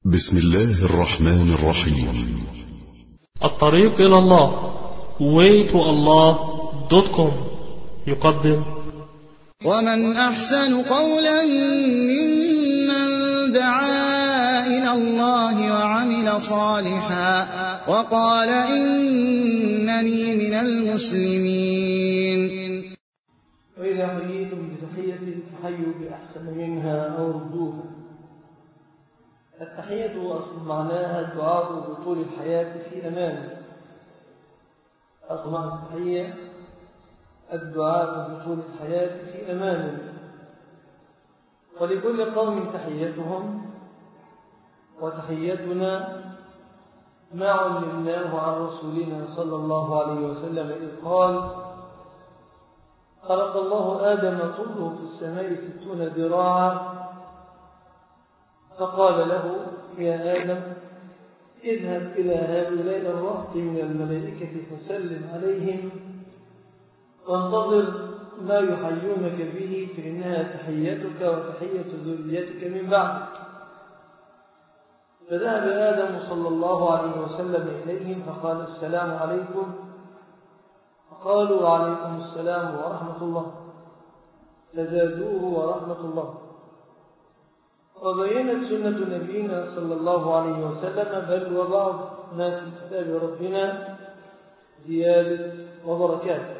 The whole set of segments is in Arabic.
بسم الله الرحمن الرحيم. الطريق إلى الله waytoallah.com يقدم ومن أحسن قولا ممن دعا إلى الله وعمل صالحا وقال إنني من المسلمين. وإذا حييتم بتحية فحيوا بأحسن منها أو ردوها. التحية أصل معناها الدعاء بطول الحياة في أمانه. أصل معنى التحية الدعاء بطول الحياة في أمانه. ولكل قوم تحيتهم، وتحيتنا ما علمناه عن رسولنا صلى الله عليه وسلم إذ قال: خلق الله آدم طوله في السماء 60 ذراعا، فقال له: يا آدم اذهب إلى هؤلاء الرهط من الملائكة فسلم عليهم وانتظر ما يحيونك به، فإنها تحيتك وتحية ذريتك من بعدك. فذهب آدم صلى الله عليه وسلم إليهم فقال: السلام عليكم. فقالوا: وعليكم السلام ورحمة الله. فزادوه ورحمة الله. وبينت سنة نبينا صلى الله عليه وسلم بل وبعض ما في كتاب ربنا زيادة وبركات.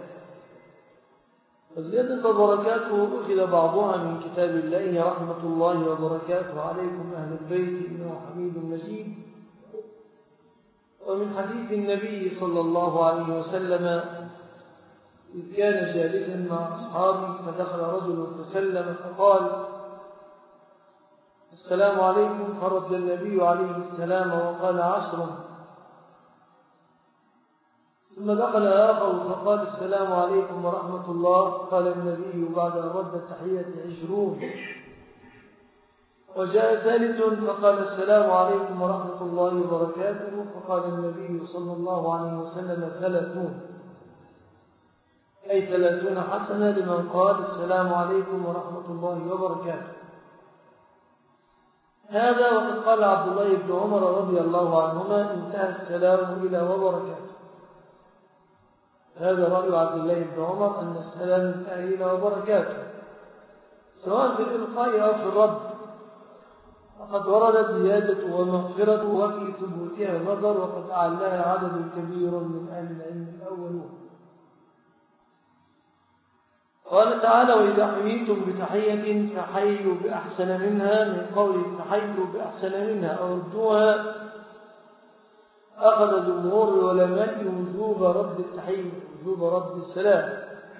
وزيادة وبركاته أخذ بعضها من كتاب الله: رحمة الله وبركاته عليكم أهل البيت إنه حميد مجيد. ومن حديث النبي صلى الله عليه وسلم إذ كان جالسا مع أصحابه فدخل رجل فسلم فقال: السلام عليكم. فرد النبي عليه السلام وقال: 10. ثم دخل آخر فقال: السلام عليكم ورحمة الله. قال النبي بعد أن رد التحية: 20. وجاء ثالث فقال: السلام عليكم ورحمة الله وبركاته. فقال النبي صلى الله عليه وسلم: 30، أي 30 حسنة لمن قال: السلام عليكم ورحمة الله وبركاته. هذا وقد قال عبد الله بن عمر رضي الله عنهما: انتهى السلام إلى وبركاته. هذا رأي عبد الله بن عمر أن السلام انتهى إلى وبركاته، سواء في الإلقاء أو في الرد. وقد وردت زيادة ومغفرة وفي ثبوتها نظر، وقد أعلاها عدد كبير من أهل العلم الأولون. قال تعالى: وإذا حييتم بتحية فحيوا بأحسن منها، من قول فحيوا بأحسن منها أو ردوها. أخذ جمهور العلماء وجوب رد التحية، وجوب رد السلام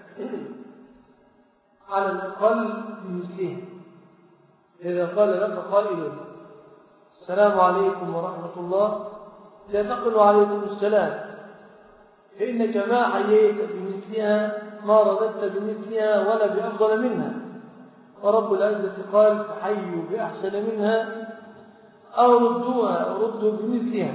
على الأقل بمثله. إذا قال لك قائل: السلام عليكم ورحمة الله، لا تقل عليكم السلام، فإنك ما حييت بمثلها ما رددت بمثلها ولا بأفضل منها. ورب العزة قال: فحيوا بأحسن منها أو ردوها أو ردوا بمثلها.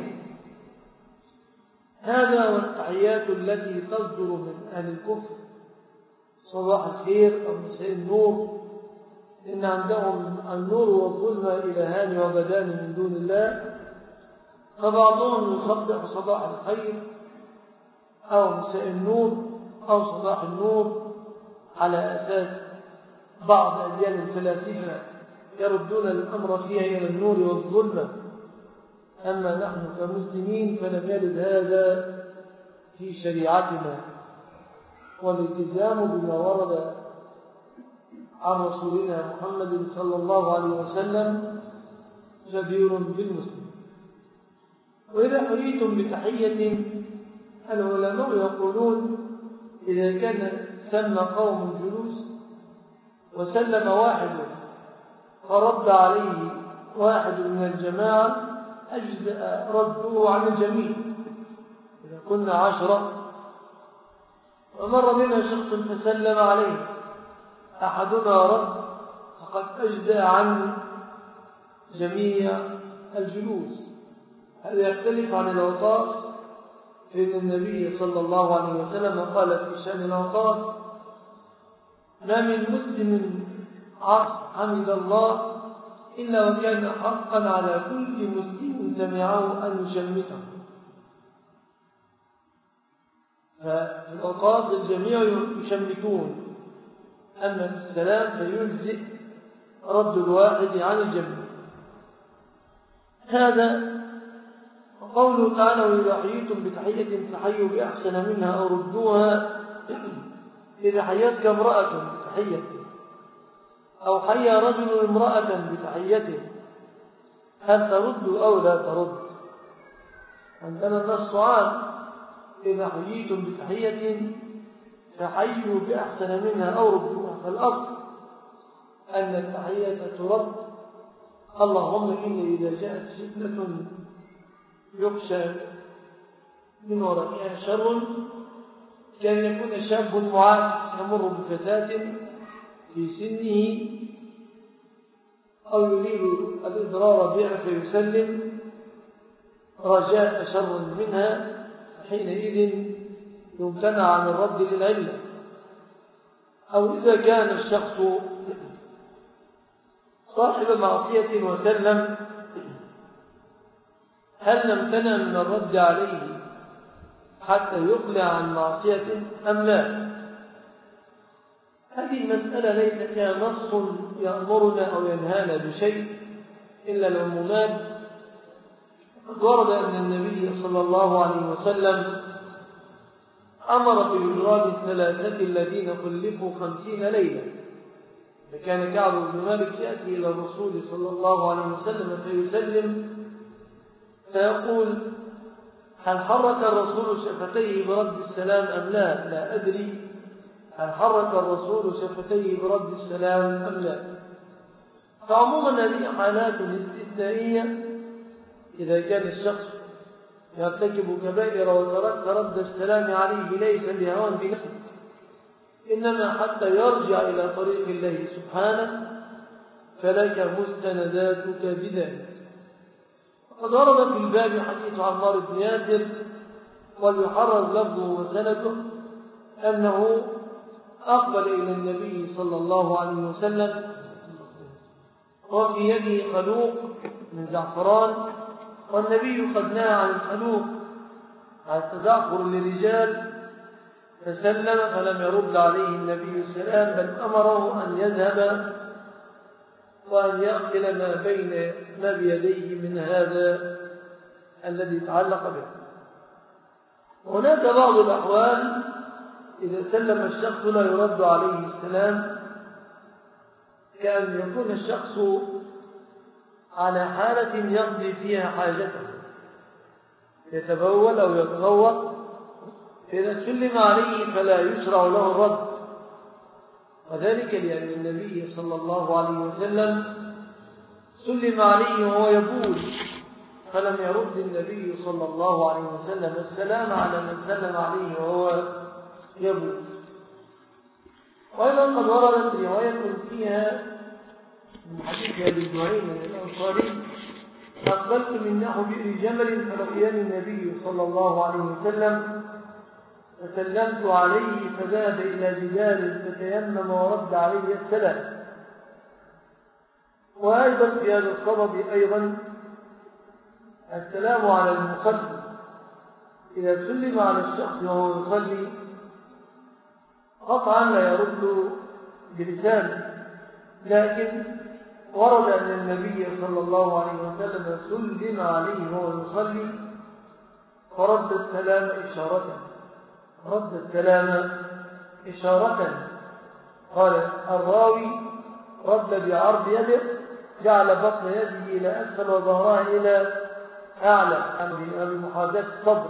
هذا والتحيات التي تصدر من أهل الكفر: صباح الخير أو مساء النور، إن عندهم النور والظلمة إلهان وبدان من دون الله، فبعضهم يصبح صباح الخير أو مساء النور أو صباح النور على أساس بعض أديان الفلاسفة يردون الأمر فيها إلى النور والظلمة. أما نحن كمسلمين فلم يرد هذا في شريعتنا، والالتزام بما ورد عن رسولنا محمد صلى الله عليه وسلم جدير بالمسلم. وإذا حييتم بتحية، العلماء يقولون: إذا كان سمى قوم جلوس وسلم واحد فرد عليه واحد من الجماعة أجزأ رده عن الجميع. إذا كنا 10 ومر بنا شخص فسلم عليه أحدنا رد، فقد أجزأ عن جميع الجلوس. هذا يختلف عن الأوقاف، فإن النبي صلى الله عليه وسلم قال في شأن الأوقاف: ما من مسلم حمد الله إلا وكان حقا على كل مسلم سمعه أن يشمته. ففي الأوقات الجميع يشمتون، أما في السلام فيجزئ رد الواحد عن الجميع. هذا قوله تعالى: وإذا حييتم بتحية فحيوا بأحسن منها أو ردوها. إذا حيتك امرأة بتحية أو حيا رجل امرأة بتحيته، هل ترد أو لا ترد؟ عندنا النص عام: إذا حييتم بتحية فحيوا بأحسن منها أو ردوها. فالأصل أن التحية ترد. اللهم إن إذا جاءت فتنة يخشى من ورائها شر، كان يكون شاب معاكس يمر بفتاة في سنه أو يريد الإضرار بها فيسلم رجاء شر منها، حينئذ يمتنع عن الرد للعلة. أو إذا كان الشخص صاحب معصية وسلم، هل نمتنع من الرد عليه حتى يقلع عن معصيته أم لا؟ هذه المسألة ليس فيها نص يأمرنا أو ينهانا بشيء إلا العمومات. قد ورد أن النبي صلى الله عليه وسلم أمر بإجراد 3 الذين خلفوا 50 ليلة. فكان كعب بن مالك يأتي إلى الرسول صلى الله عليه وسلم فيسلم فيقول: هل حرك الرسول شفتيه برد السلام أم لا؟ لا أدري. هل حرك الرسول شفتيه برد السلام أم لا؟ فعموما هذه حالات استثنائية. إذا كان الشخص يرتكب كبائر وترك رد السلام عليه ليس لهوان بنفسه، إنما حتى يرجع إلى طريق الله سبحانه، فلك مستنداتك بذلك. وقد ورد في الباب حديث عمار بن ياسر، ويحرر لفظه وسنده، أنه أقبل إلى النبي صلى الله عليه وسلم وفي يده خلوق من زعفران، والنبي قد نهى عن الخلوق عن التزعفر للرجال، فسلم فلم يرد عليه النبي السلام، بل أمره أن يذهب وأن يأكل ما بيديه من هذا الذي تعلق به. هناك بعض الأحوال إذا سلم الشخص لا يرد عليه السلام، كأن يكون الشخص على حالة يقضي فيها حاجته، يتبول أو يتغوط، إذا سلم عليه فلا يشرع له الرد، وذلك لأن النبي صلى الله عليه وسلم سلم عليه وهو يبول، فلم يرد النبي صلى الله عليه وسلم السلام على من سلم عليه وهو يبول. وأيضا قد وردت رواية فيها من حديث أبي إسماعيل الأنصاري: أقبلت من نحو بئر جمل فلقياني النبي صلى الله عليه وسلم فسلمت عليه فذهب إلى جدار فتيمم ورد عليه السلام. وأيضا في هذا الصدد أيضا السلام على المصلي، إذا سلم على الشخص وهو يصلي قطعا لا يرد بلسانه، لكن ورد أن النبي صلى الله عليه وسلم سلم عليه وهو يصلي فرد السلام إشارة، رد السلام إشارة. قال الراوي: رد بعرض يده، جعل بطن يده إلى أسفل وظهرها إلى أعلى، بمحاذاة الصدر.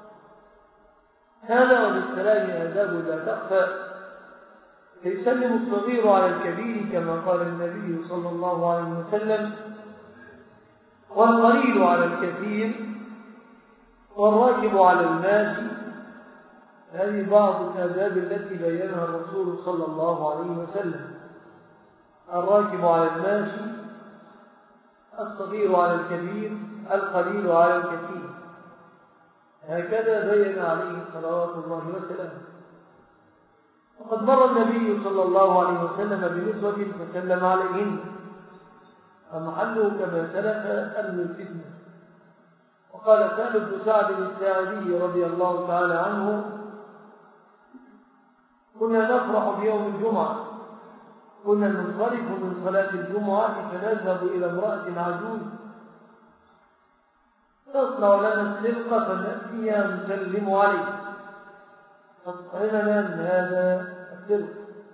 هذا وللسلام آداب لا تخفى، فيسلم الصغير على الكبير كما قال النبي صلى الله عليه وسلم، والقليل على الكثير، والراكب على الماشي. هذه بعض الآداب التي بينها الرسول صلى الله عليه وسلم: الراكب على الماشي، الصغير على الكبير، القليل على الكثير. هكذا بين عليه صلوات الله وسلامه. وقد مر النبي صلى الله عليه وسلم بنسوة فسلم عليهن، فمحله كما سلف أمن الفتنة. وقال سهل بن سعد الساعدي رضي الله تعالى عنه: كنا نفرح بيوم الجمعة، كنا ننصرف من صلاة الجمعة فنذهب إلى امرأة عجوز تصنع لنا السرقة فنأتيها نسلم عليه فتطعمنا من هذا السرق.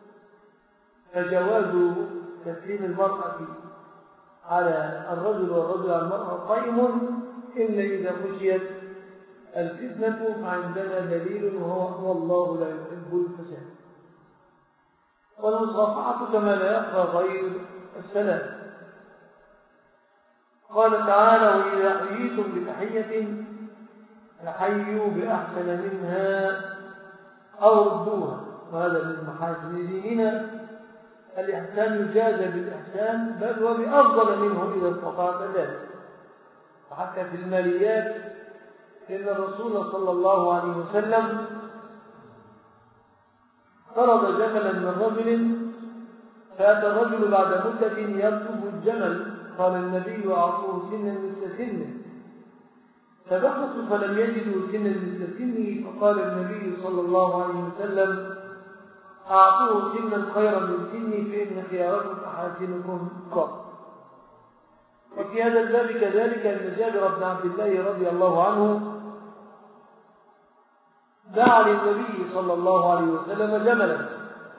فجواز تسليم المرأة على الرجل والرجل على المرأة قائم إلا إذا خشيت الفتنة، فعندنا دليل وهو والله لا يحب الفساد. والمصافحة كما لا يخفى غير السلام. قال تعالى: وإذا حييتم بتحية فحيوا بأحسن منها أو ردوها. وهذا من محاسن ديننا، الإحسان يجازى بالإحسان بل وبأفضل منه إذا استطعت ذلك. وحتى في الماليات إن الرسول صلى الله عليه وسلم فرض جملا من رجل، فأتى الرجل بعد مدة يطلب الجمل، قال النبي: أعطوه سنا مثل سنه. فبحثوا فلم يجدوا سنا مثل سنه، فقال النبي صلى الله عليه وسلم: أعطوه سنا خيرا من سني فإن خياركم أحاسنكم قط. وفي هذا الباب كذلك أن جابر بن عبد الله رضي الله عنه دعا للنبي صلى الله عليه وسلم جملا،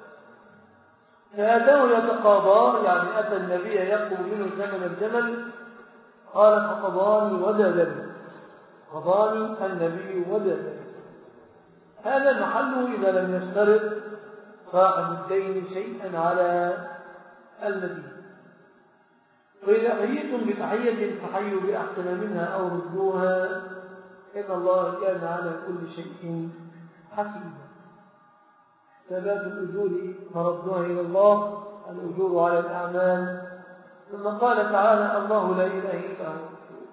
فأتاه يتقاضى، يعني أتى النبي يطلب منه ثمن الجمل، قال: فقضاني ودادني، قضاني النبي ودادني. هذا محله إذا لم يشترط صاحب الدين شيئا على المدين. وإذا حييتم بتحية فحيوا بأحسن منها أو ردوها، إن الله كان على كل شيء حسيبا. حسابات الأجور مردوها إلى الله، الأجور على الأعمال. ثم قال تعالى: الله لا إله إلا هو.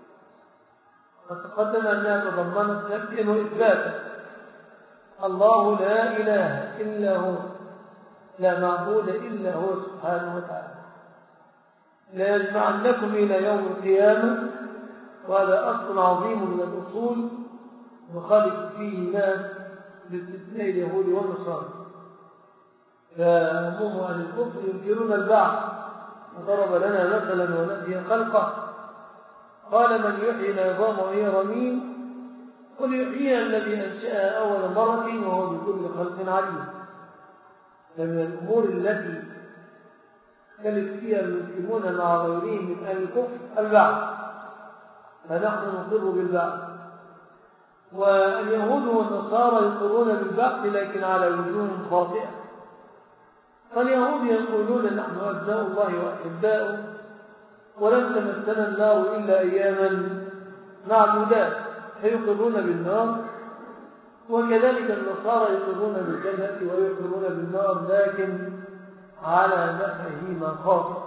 فتقدم أنها تضمنت نفيا وإثباتا. الله لا إله إلا هو، لا معبود إلا هو سبحانه وتعالى. لا يجمعنكم إلى يوم القيامة، وهذا أصل عظيم من الأصول وخالف فيه ناس باستثناء اليهود والنصارى. فهم عن الكفر ينكرون البعث، وضرب لنا مثلا ونبي خلقه، قال: من يحيي العظام وهي رميم؟ قل يحييها الذي أنشأها أول مرة وهو بكل خلق عليم. فمن الأمور التي اختلف فيها المسلمون مع غيرهم من أهل الكفر البعث، فنحن نقر بالبعث. واليهود والنصارى يقرون بالبعث لكن على وجوه خاطئة. فاليهود يقولون: نحن أبناء الله وأحباؤه ولن تمسنا النار إلا أياما معدودات، فيقرون بالنار. وكذلك النصارى يقرون بالجنة ويقرون بالنار لكن على مفاهيم خاطئة.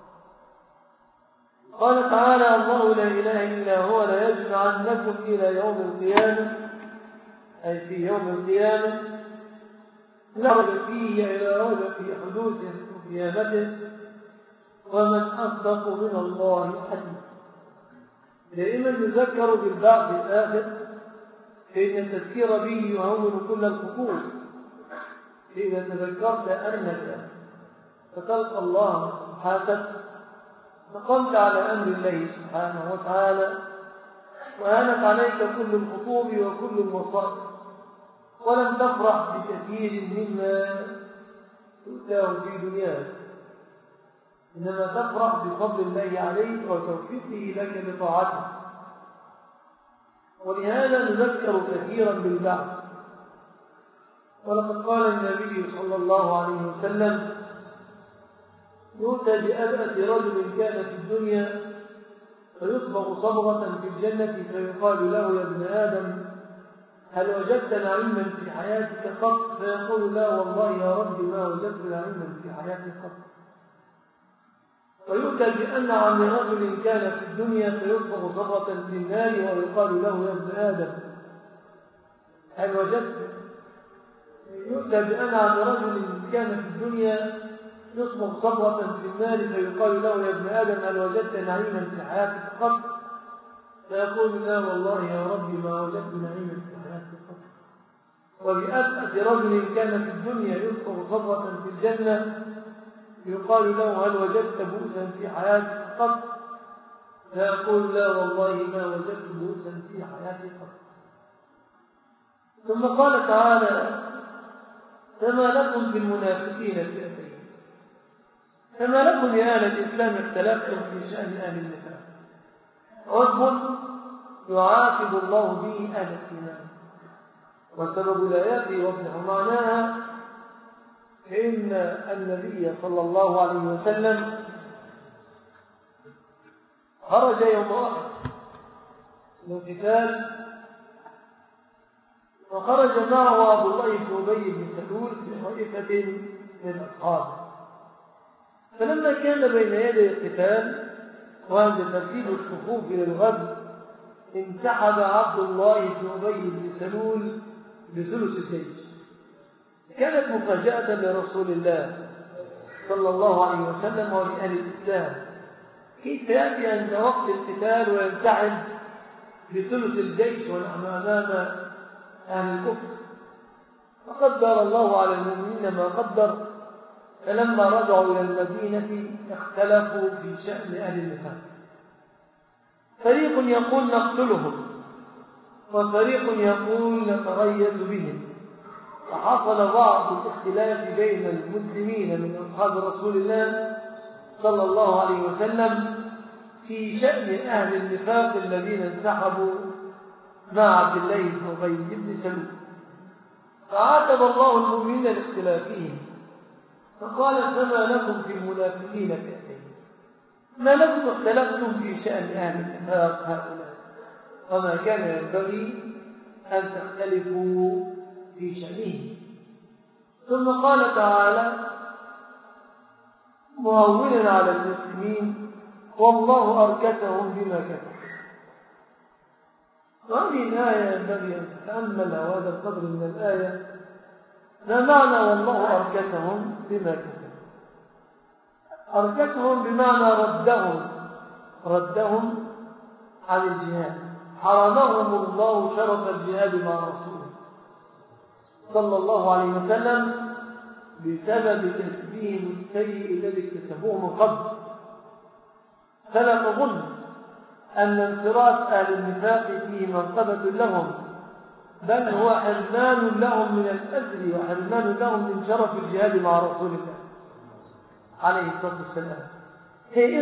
قال تعالى: الله لا إله إلا هو لا يجمعنكم إلى يوم القيامة، أي في يوم القيامة لا ريب فيه إلى ريب في حدوثه وقيامته، ومن أصدق من الله حديثا. دائما يذكر بالبعث الآخر، فإن التذكير به يهون كل الخطوط. إذا تذكرت أنك فتلقى الله سبحانه، فقمت على أمر الله سبحانه وتعالى، وهانت عليك كل الخطوب وكل المصائب، ولم تفرح بكثير مما تؤتاه في دنياك، إنما تفرح بفضل الله عليك وتوفيقه لك بطاعته. ولهذا نذكر كثيرا بالبعث. ولقد قال النبي صلى الله عليه وسلم: يؤتى بأبأس رجل كان في الدنيا فيصبغ صبغة في الجنة فيقال له: يا ابن آدم، هل وجدت نعيما في حياتك قط؟ فيقول: لا والله يا رب ما وجدت نعيما في حياتي قط. ويؤتى بأنعم رجل كان في الدنيا فيصبغ صبغة في النار ويقال له: يا ابن آدم، هل وجدت؟ يؤتى بأنعم رجل كان في الدنيا يصبغ صبغة في النار فيقال له: يا ابن آدم هل وجدت نعيما في حياتك قط؟ فيقول: لا والله يا ربي ما وجدت نعيما في حياتي قط. وبأبأس رجل كان في الدنيا يصبغ صبغة في الجنة يقال له: هل وجدت بؤسا في حياتك قط؟ فيقول: لا والله ما وجدت بؤسا في حياتي قط. ثم قال تعالى: فما لكم في المنافقين فئتين. فما لكم يا أهل الإسلام اختلفتم في شأن أهل النفاق. عذب يعاقب الله به أهل الإيمان، وسبب الآيات يوضح معناها فإن النبي صلى الله عليه وسلم خرج يوم أحد للقتال، وخرج معه عبد الله بن أبي بن سلول بطائفة من أصحابه. فلما كان بين يدي القتال وعند ترتيب الصفوف للغزو انسحب عبد الله بن أبي بن سلول بثلث الجيش. كانت مفاجأة لرسول الله صلى الله عليه وسلم ولأهل الإسلام، كيف يأتي عند وقت القتال وينسحب بثلث الجيش ونحن أمام أهل الكفر؟ فقدر الله على المؤمنين ما قدر، فلما رجعوا إلى المدينة اختلفوا في شأن أهل النفاق. فريق يقول نقتلهم، وفريق يقول نتريث بهم. فحصل بعض الاختلاف بين المسلمين من أصحاب رسول الله صلى الله عليه وسلم في شأن أهل النفاق الذين انسحبوا مع عبد الله بن أبي بن سلول. فعاتب الله المؤمنين لاختلافهم فقال: فما لكم في المنافقين فئتين. ما لكم اختلفتم في شأن أهل النفاق هؤلاء، وما كان ينبغي أن تختلفوا في شأنهم. ثم قال تعالى مهونا على المسلمين: والله أركسهم بما كسبوا. وهذه الآية ينبغي أن تتأمل هذا القدر من الآية. ما معنى والله أركسهم بما كسبوا؟ أركسهم بمعنى ردهم عن الجهاد، حرمهم الله شرف الجهاد مع رسوله صلى الله عليه وسلم بسبب كسبهم السيء الذي اكتسبوه من قبل. فلا تظن أن انصراف أهل النفاق فيه منقبة لهم، بل هو حرمان لهم من الأجر وحرمان لهم من شرف الجهاد مع رسول الله عليه الصلاة والسلام. هي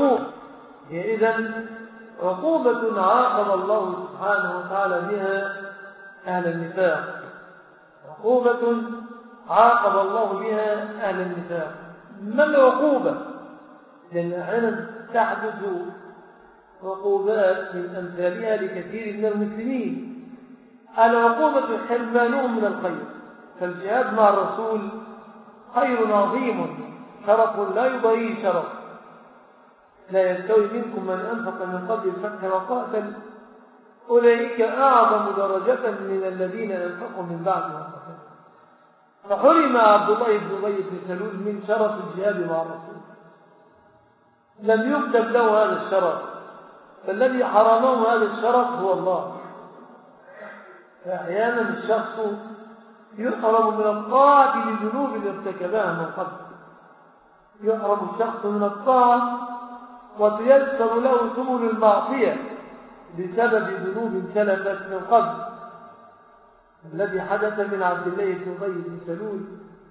إذن عقوبة عاقب الله سبحانه وتعالى بها أهل النفاق، عقوبة عاقب الله بها أهل النفاق. ما العقوبة؟ لأن أحيانا تحدث عقوبات من أمثالها لكثير من المسلمين. العقوبة حرمانهم من الخير، فالجهاد مع الرسول خير عظيم، شرف لا يضاهيه شرف. لا يستوي منكم من أنفق من قبل الفتح وقاتل، أولئك أعظم درجة من الذين أنفقوا من بعد وقاتل. فحرم عبد الله بن أبي بن سلول من شرف الجهاد مع الرسول، لم يكتب له هذا الشرف، فالذي حرمه هذا الشرف هو الله. فأحيانا الشخص يحرم من الطاعة لذنوب ارتكبها من قبل، يحرم الشخص من الطاعة وتيسر له سبل المعصية بسبب ذنوب سلفت من قبل. الذي حدث من عبد الله بن أبي بن سلول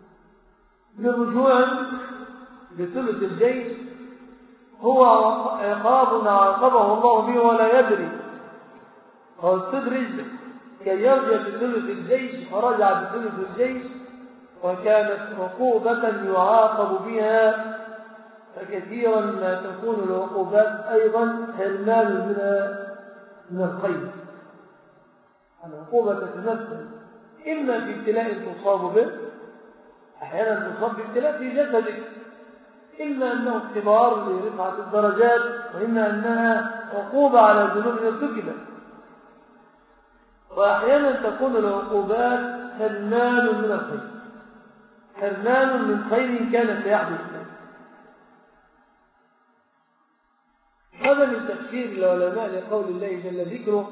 برجوع بثلث الجيش هو عقاب عاقبه الله به ولا يدري، هو استدرج كي يرجع بثلث الجيش فرجع بثلث الجيش، وكانت عقوبة يعاقب بها. فكثيرا ما تكون العقوبات أيضا حرمان من الخير. العقوبة تتمثل إما في ابتلاء تصاب به، أحيانا تصاب بابتلاء في جسدك، إما أنه اختبار لرفعة الدرجات، وإما أنها عقوبة على ذنوب ارتكبت. وأحيانا تكون العقوبات حرمان من الخير، حرمان من خير كان سيحدث له. هذا من تفسير العلماء لقول الله جل ذكره: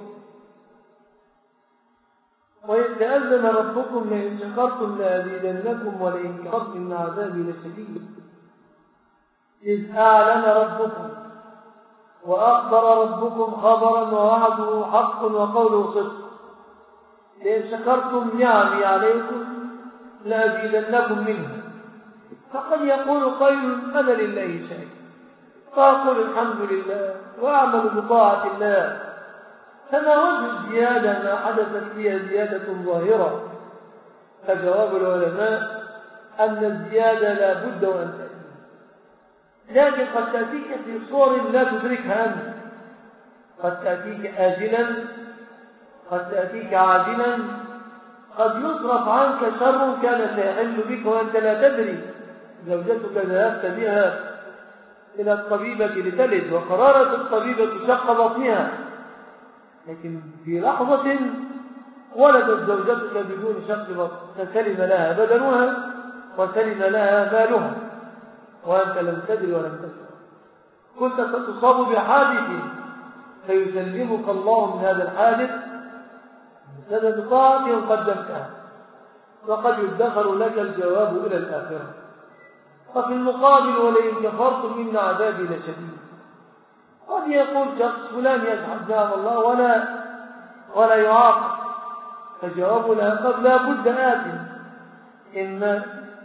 وإذ تأذن ربكم لئن شكرتم لأزيدنكم ولئن كفرتم إن عذابي لشديد. إذ أعلن ربكم وأخبر ربكم خبرا ووعده حق وقوله صدق. لئن شكرتم نعمي عليكم لأزيدنكم منها. فقد يقول قائل: أنا لله شاكر، فأقول الحمد لله وأعمل بطاعة الله، فما وجه الزيادة ما حدثت فيها زيادة ظاهرة؟ فجواب العلماء أن الزيادة لا بد وأن تأتي، لكن قد تأتيك في صور لا تدركها أنت، قد تأتيك آجلا، قد تأتيك عاجلا، قد يصرف عنك شر كان سيحل بك وأنت لا تدري. زوجتك ذهبت بها إلى الطبيبة لتلد وقرارة الطبيبة شق بطنها، لكن في لحظة ولدت زوجتك بدون شق بطن، فسلم لها بدنها وسلم لها مالها وأنت لم تدري ولم تشعر. كنت ستصاب بحادث فيسلمك الله من هذا الحادث بسبب طاعة قدمتها، وقد يدخر لك الجواب إلى الآخرة. وفي المقابل: ولئن كفرتم إن عذابي لشديد. قد يقول شخص: فلان يجحد نعم الله ولا يعاقب، فجواب لها: قد لا بد آت، إما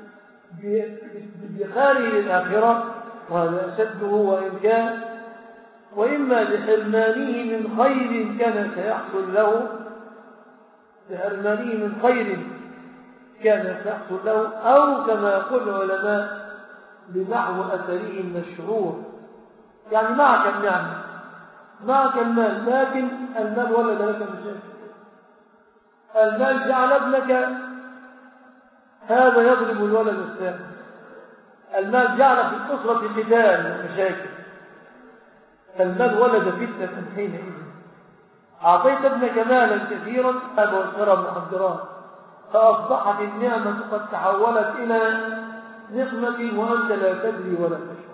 بادخاله للآخرة وهذا أشده وإن كان، وإما بحرمانه من خير كان سيحصل له، بحرمانه من خير كان سيحصل له، أو كما يقول العلماء بنحو أثره من الشعور. يعني معك النعمة، معك المال، لكن المال ولد لك مشاكل. المال جعل ابنك هذا يضرب الولد الثاني، المال جعل في الأسرة قتال ومشاكل، فالمال ولد فتنة حينئذ. أعطيت ابنك مالا كثيرا واشترى مخدرات، فأصبحت النعمة قد تحولت إلى نقمة وأنت لا تدري ولا تشعر.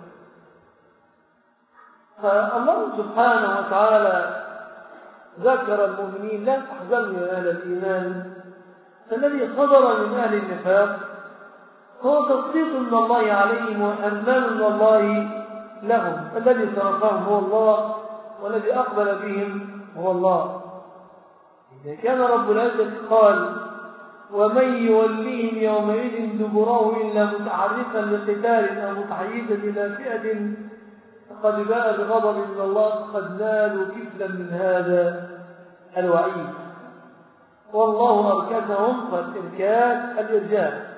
فالله سبحانه وتعالى ذكر المؤمنين: لا تحزنوا يا أهل الإيمان. فالذي صدر من أهل النفاق هو تسليط من الله عليهم وأمان من الله لهم. الذي صرفهم هو الله، والذي أقبل بهم هو الله. إذا كان رب العزة قال: ومن يوليهم يومئذ دبره إلا متحرفا لقتال أو متحيزا إلى فئة فقد باء بغضب من الله، قد نالوا كفلا من هذا الوعيد. والله أركسهم، فالإركاس الإرجاء،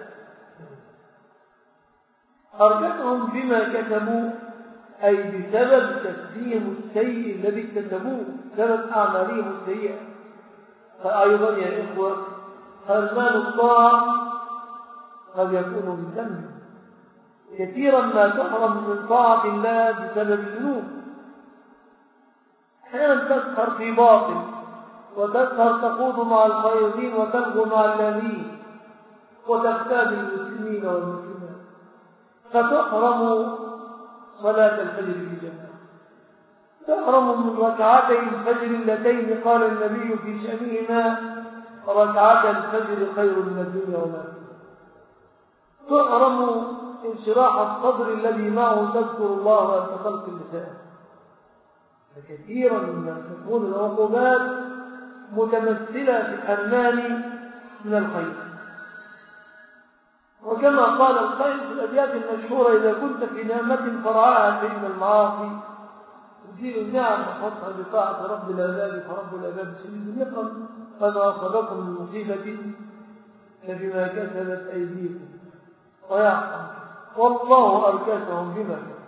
أركسهم بما كتبوا، أي بسبب تسليم السيء الذي اكتسبوه، بسبب أعمالهم السيئة. فأيضا يا إخوة، حرمان الطاعة قد يكون من ذنب. كثيرا ما تحرم من طاعة الله بسبب الذنوب. أحيانا تسهر في باطل، وتسهر تخوض مع الخائضين وتلغو مع اللاهين، وتغتاب المسلمين والمسلمات، فتحرم صلاة الفجر في جماعة، تحرم من ركعتي الفجر اللتين قال النبي في شأنهما: ركعتا الفجر خير من الدنيا وما فيها. تحرم انشراح الصدر الذي معه تذكر الله وأنت خلق اللسان. فكثيرا مما تكون العقوبات متمثلة في الحرمان من الخير. وكما قال القائل في الأبيات المشهورة: إذا كنت في نعمة فرعاها فإن المعاصي تزيل النعم وحطها بطاعة رب العباد، فرب العباد شديد النقم، فما أصابكم من مصيبة فبما كسبت أيديكم ويعصم، والله أركسهم بما كسبوا.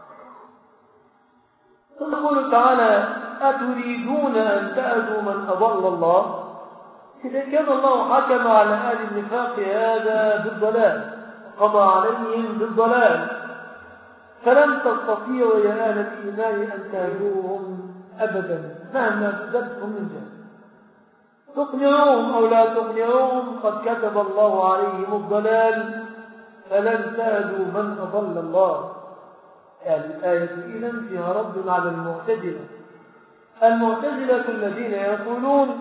يقول تعالى: أتريدون أن تأذوا من أضل الله؟ إذا كان الله حكم على أهل النفاق هذا بالضلال، قضى عليهم بالضلال، فلن تستطيعوا يا أهل الإيمان أن تهدوهم أبدا مهما كسبتم من جهل. تقنعوهم أو لا تقنعوهم، قد كتب الله عليهم الضلال فلن تهدوا من أضل الله. يعني الآية إذن فيها رد على المعتزلة. المعتزلة الذين يقولون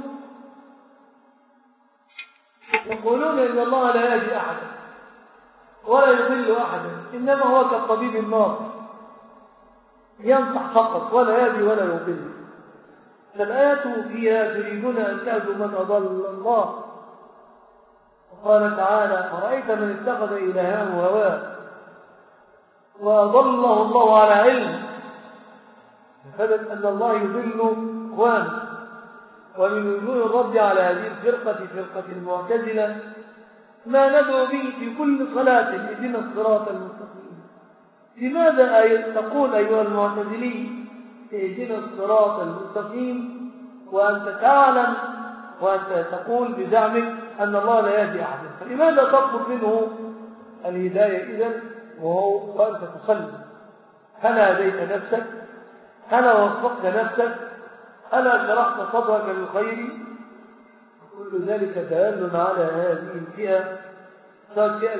إن الله لا يهدي أحدا ولا يضل أحدا، إنما هو كالطبيب الناصح ينصح فقط ولا يهدي ولا يضل. فالآية فيها تريدون أن تهدوا من أضل الله. وقال تعالى: أرأيت من اتخذ إلهه هواه وأضله الله على علم. فبدت أن الله يضل إخوانه. ومن وجوه الرد على هذه الفرقة فرقة المعتزلة ما ندعو به في كل صلاة: اهدنا الصراط المستقيم. لماذا تقول أيها المعتزلي اهدنا الصراط المستقيم وأنت تعلم وأنت تقول بزعمك أن الله لا يهدي أحدا؟ فلماذا تطلب منه الهداية إذن وأنت تصلي؟ هل هديت نفسك؟ هل وفقت نفسك؟ هل شرحت صدرك للخير؟ كل ذلك دال على هذه الفئة، فئة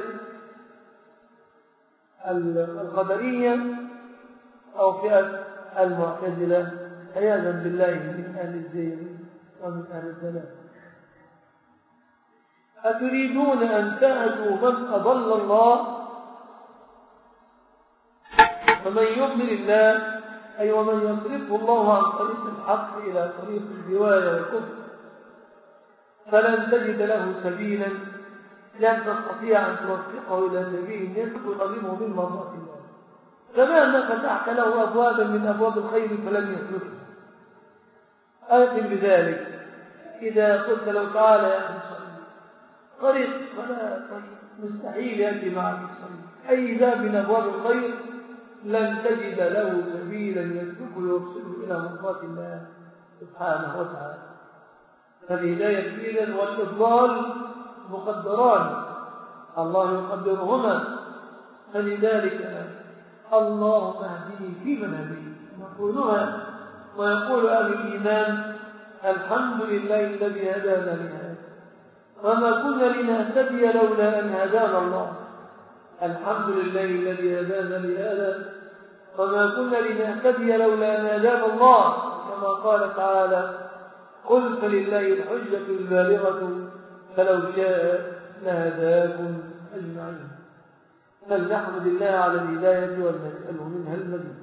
القدرية أو فئة المعتزلة، عياذا بالله من أهل الزيغ ومن أهل الضلال. أتريدون أن تهدوا من أضل الله؟ فمن يضلل الله أي ومن يصرفه الله عن طريق الحق إلى طريق الهواية والكفر فلن تجد له سبيلا، لن تستطيع أن توفقه إلى سبيل يدخل منه من مرضات الله. كما أنك فتحت له أبوابا من أبواب الخير فلن يخلصه. أيضا بذلك إذا قلت له: تعالى يا أخي طريق ولا طريق، مستحيل يأتي معك الصريق. أي باب من أبواب الخير لن تجد له سبيلا يسلكه ويوصله إلى مرضات الله سبحانه وتعالى. فالهداية إذن والإضلال مقدران، الله يقدرهما. فلذلك اللهم اهدني فيمن هديت نقولها، ويقول أهل الإيمان: الحمد لله الذي هدانا لهذا وما كنا لنهتدي لولا أن هدانا الله. الحمد لله الذي هدانا لهذا وما كنا لنهتدي لولا أن هدانا الله. كما قال تعالى: قل فلله الحجة البالغة فلو شاء لهداكم أجمعين. فلنحمد الله على الهداية ونسأله منها المزيد.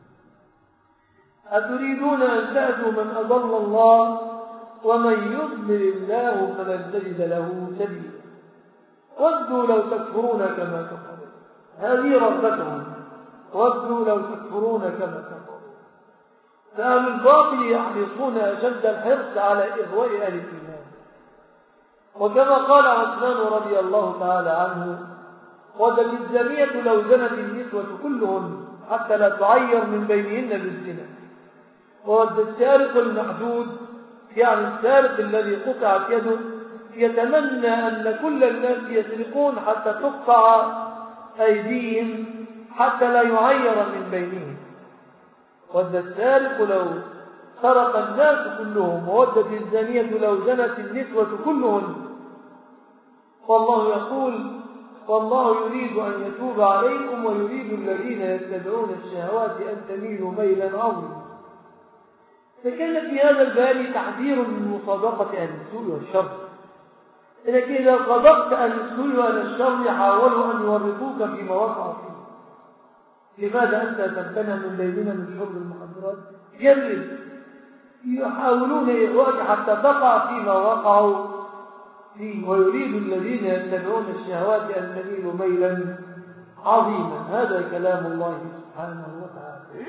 أتريدون أن تأتوا من أضل الله ومن يضلل الله فلن تجد له سبيلا. ودوا لو تكفرون كما كفروا، هذه رغبتهم. ودوا لو تكفرون كما كفروا. فأهل الباطل يحرصون أشد الحرص على إغواء أهل الإيمان. وكما قال عثمان رضي الله تعالى عنه: ودت الزانية لو زنت النسوة كلهن حتى لا تعير من بينهن بالزنا. وود السارق المحدود، يعني السارق الذي قطعت يده، يتمنى أن كل الناس يسرقون حتى تقطع أيديهم حتى لا يعير من بينهم. ود السارق لو سرق الناس كلهم، وودت الزانية لو زنت النسوة كلهن. والله يقول: والله يريد أن يتوب عليكم ويريد الذين يتبعون الشهوات أن تميلوا ميلا عظيما. فكان في هذا الباب تحذير من مصادقة أهل السوء والشر. إنك إذا صدقت أهل السوء وأهل الشر حاولوا أن يورطوك فيما وقعوا فيه. لماذا أنت تمتنع من بيننا من شرب المخدرات؟ جرب. يحاولون إغواءك حتى تقع فيما وقعوا فيه. ويريد الذين يتبعون الشهوات أن تميلوا ميلا عظيما. هذا كلام الله سبحانه وتعالى.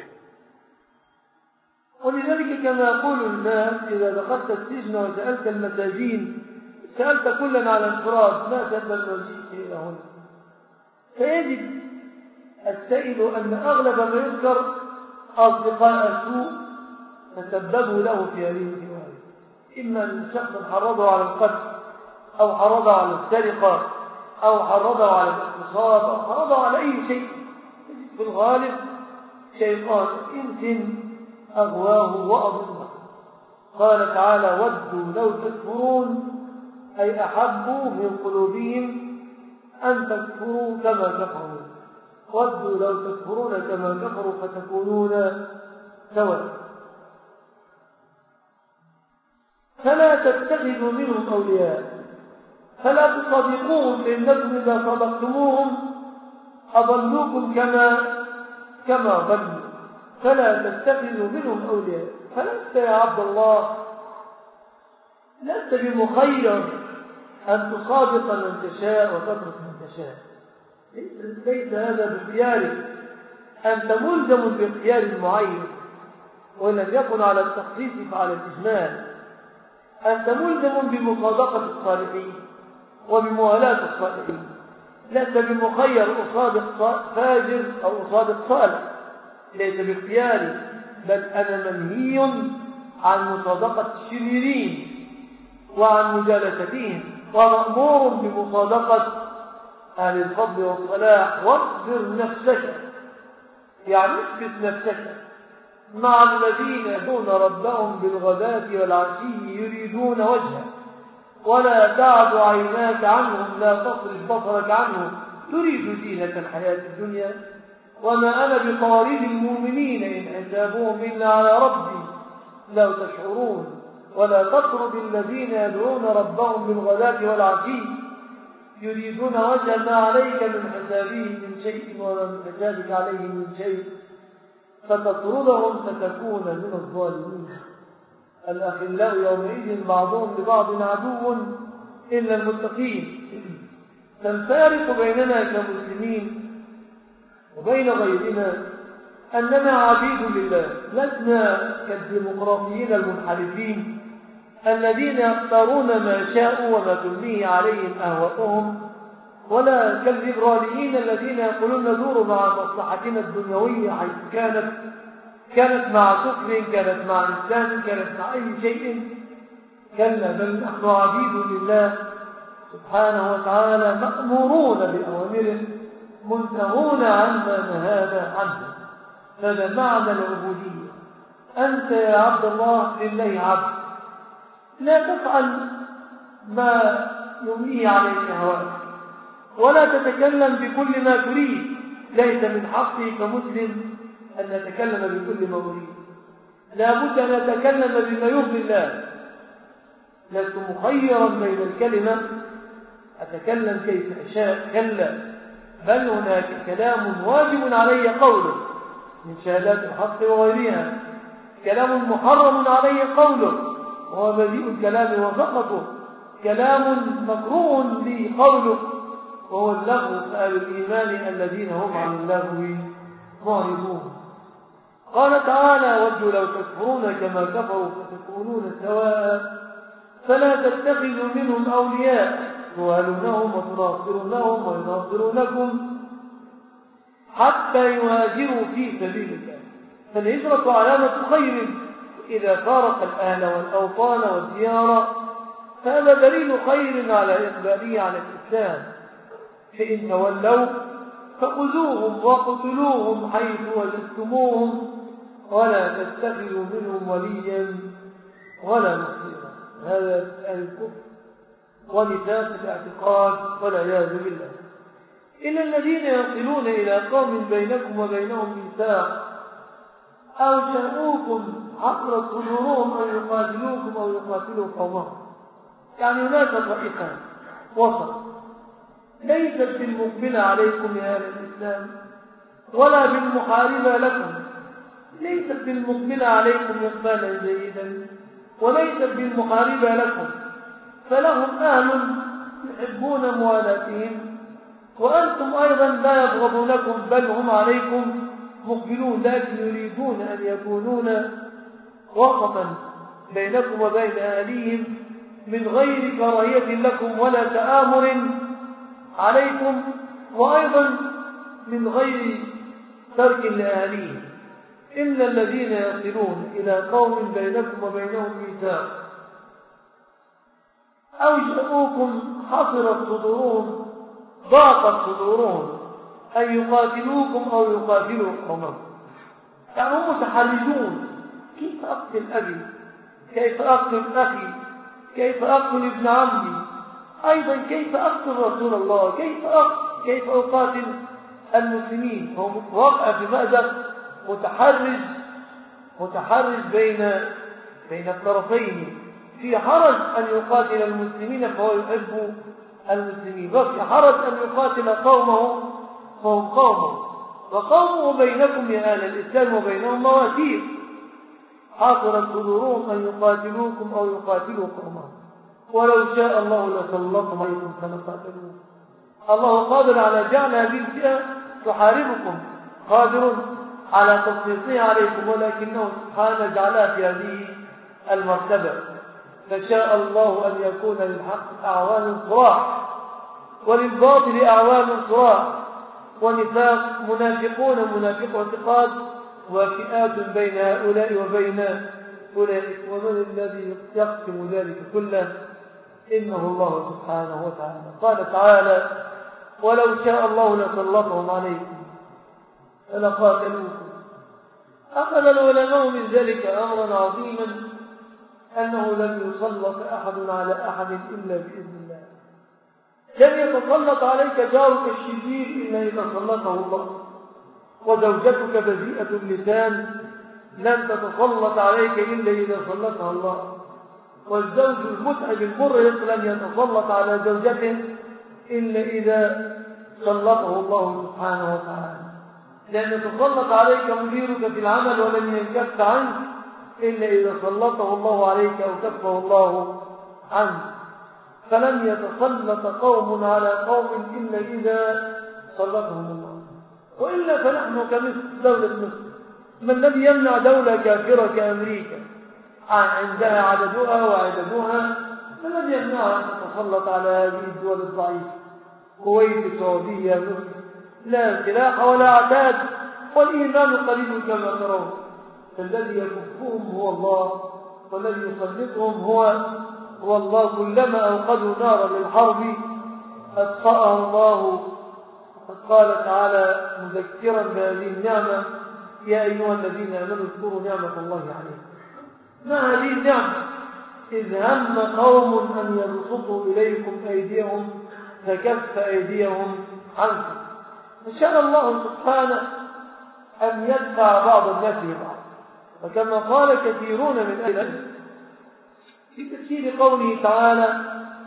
ولذلك كما يقول الناس: إذا دخلت السجن وسألت المساجين سألت كلا على انفراد ما سألت المساجين إلى هنا. فيجد السائل أن أغلب ما يذكر أصدقاء السوء تسببوا له في هذه الرواية. إما أن الشخص حرضه على القتل أو حرضه على السرقة أو حرضه على الاغتصاب أو حرضه على أي شيء. في الغالب شيطان إنس أغواه وأضله. قال تعالى: ودوا لو تكفرون، أي أحبوا من قلوبهم أن تكفروا كما كفروا، ودوا لو تكفرون كما كفروا فتكونون سواء. فلا تتخذوا منهم أولياء، فلا تصدقوهم، فإنكم إذا صدقتموهم أضلوكم كما ضلوا. فلا تتخذوا منهم أولياء. فلست يا عبد الله، لست بمخير أن تصادق من تشاء وتترك من تشاء، ليس هذا باختيارك، أنت ملزم باختيار معين، وإن لم يكن على التخصيص فعلى الإجمال. أنت ملزم بمصادقة الصالحين وبموالاة الصالحين، لست بمخير أصادق فاجر أو أصادق صالح، ليس باختياري، بل أنا منهي عن مصادقة الشريرين وعن مجالستهم، ومأمور بمصادقة أهل الفضل والصلاح. واصبر نفسك، يعني اثبت نفسك مع الذين يدعون ربهم بالغداة والعشي يريدون وجهه، ولا تعد عيناك عنهم، لا تصرف بصرك عنهم تريد زينة الحياة الدنيا. وما أنا بطارد المؤمنين إن حسابهم إلا على ربي لو تشعرون. ولا تطرد الذين يدعون ربهم بالغداة والعشي يريدون وجه ما عليك من حسابهم من شيء ولا من حسابك عليهم من شيء، فتطردهم فتكون من الظالمين. الأخلاء يومئذ بعضهم لبعض عدو إلا المتقين. فالفارق بيننا كمسلمين وبين غيرنا أننا عبيد لله، لسنا كالديمقراطيين المنحرفين الذين يختارون ما شاءوا وما تمليه عليهم أهواءهم، ولا كالليبراليين الذين يقولون ندور مع مصلحتنا الدنيوية حيث كانت مع كفر، كانت مع إسلام، كانت مع أي شيء. كلا، بل نحن عبيد لله سبحانه وتعالى، مأمورون بأوامره منتهون عما نهانا عنه. هذا معنى العبودية. أنت يا عبد الله لله عبد، لا تفعل ما يمليه عليك هواك، ولا تتكلم بكل ما تريد. ليس من حقي كمسلم أن نتكلم بكل ما نريد، لا بد أن نتكلم بما يرضي الله. لست مخيرا بين الكلمة أتكلم كيف أشاء، كلا، بل هناك كلام واجب علي قوله من شهادات الحق وغيرها، كلام محرم علي قوله وهو بديء الكلام وسقطه، كلام مكروه لي قوله وهو اللغو. أهل الإيمان الذين هم عن اللغو معرضون. قال تعالى: ودوا لو تكفرون كما كفروا فتكونون سواء. فلا تتخذوا منهم أولياء توالونهم وتناصرونهم ويناصرونكم حتى يهاجروا في سبيل الله. فالهجرة علامة خير، إذا فارق الأهل والأوطان والديار فهذا دليل خير على إقباله على الإسلام. فإن تولوا فخذوهم وقتلوهم حيث وجدتموهم ولا تتخذوا منهم وليا ولا نصيرا. هذا الكفر ونفاق الاعتقاد والعياذ بالله. إلا الذين يصلون إلى قوم بينكم وبينهم ميثاق أو جاءوكم حصرت صدورهم أن يقاتلوكم أو يقاتلوا قومهم. يعني هناك طريقان وسط، ليست بالمقبلة عليكم يا أهل الإسلام ولا بالمحاربة لكم، ليست بالمقبلة عليكم إقبالا جيدا وليست بالمحاربة لكم، فلهم أهل يحبون موالاتهم وأنتم أيضا لا يبغضونكم بل هم عليكم مقبلون، لكن يريدون أن يكونون وسطا بينكم وبين أهليهم من غير كراهية لكم ولا تآمر عليكم، وأيضا من غير ترك لأهليهم. إلا الذين يصلون إلى قوم بينكم وبينهم ميثاق أو جاءوكم حصرت صدورهم ضاقت صدورهم أن يقاتلوكم أو يقاتلوا قومهم. يعني هم متحرجون، كيف أقتل أبي، كيف أقتل أخي، كيف أقتل ابن عمي، أيضا كيف أقتل رسول الله؟ كيف أقاتل المسلمين؟ هو واقع في مأزق متحرج بين الطرفين، في حرج أن يقاتل المسلمين فهو يحب المسلمين، وفي حرج أن يقاتل قومه فهم قومه، وقومه بينكم يا أهل الإسلام وبينهم مواتير، حاصرت صدورهم أن يقاتلوكم أو يقاتلوا قومهم، ولو شاء الله لسلطهم عليكم فلقاتلوكم. الله قادر على جعل هذه الفئة تحاربكم، قادر على تسليطها عليكم، ولكنه سبحانه جعلها في هذه المرتبة. فشاء الله أن يكون للحق أعوان صراح وللباطل أعوان صراح، ونفاق منافق اعتقاد، وفئات بين هؤلاء وبين أولئك، ومن الذي يقسم ذلك كله؟ إنه الله سبحانه وتعالى. قال تعالى: ولو شاء الله لسلطهم عليكم فلقاتلوكم. أخذ العلماء من ذلك أمرا عظيما، أنه لم يسلط أحد على أحد إلا بإذن الله. لم يتسلط عليك جارك الشرير إلا إذا سلطه الله، وزوجتك بذيئة اللسان لن تتسلط عليك إلا إذا سلطها الله، والزوج المتعب المرهق لن يتسلط على زوجته إلا إذا سلطه الله سبحانه وتعالى. لأن يتسلط عليك مديرك في العمل ولن ينكف عنك إلا إذا سلطه الله عليك أو كفه الله عنك. فلن يتسلط قوم على قوم إلا إذا سلطهم الله، وإلا فنحن كمثل دولة مصر. ما الذي يمنع دولة كافرة كأمريكا عندها عددها وعددها؟ ما الذي يمنعها أن تتسلط على هذه الدول الضعيفة؟ كويت، السعودية، مصر، لا سلاح ولا عتاد، والإيمان قليل كما ترون. فالذي يكفهم هو الله، والذي يسلطهم هو الله. كلما أوقدوا نارا للحرب أطفأها الله. قد قال تعالى مذكرا بهذه النعمة: يا أيها الذين آمنوا اذكروا نعمة الله عليكم. ما هذه النعمة؟ إذ هم قوم أن يبسطوا إليكم أيديهم فكف أيديهم عنكم، فشاء الله سبحانه أن يدفع بعض الناس ببعض. وكما قال كثيرون من أهل العلم في تفسير قوله تعالى: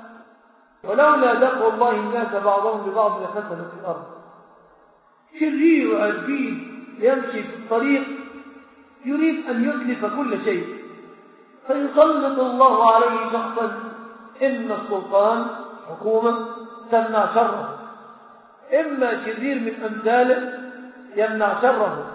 ولولا دفع الله الناس بعضهم ببعض لفسدت الأرض. شرير عجيب يمشي في الطريق يريد أن يتلف كل شيء، فيسلط الله عليه شخصا، إن السلطان حكومة تمنع شره، إما شرير من أمثاله يمنع شره.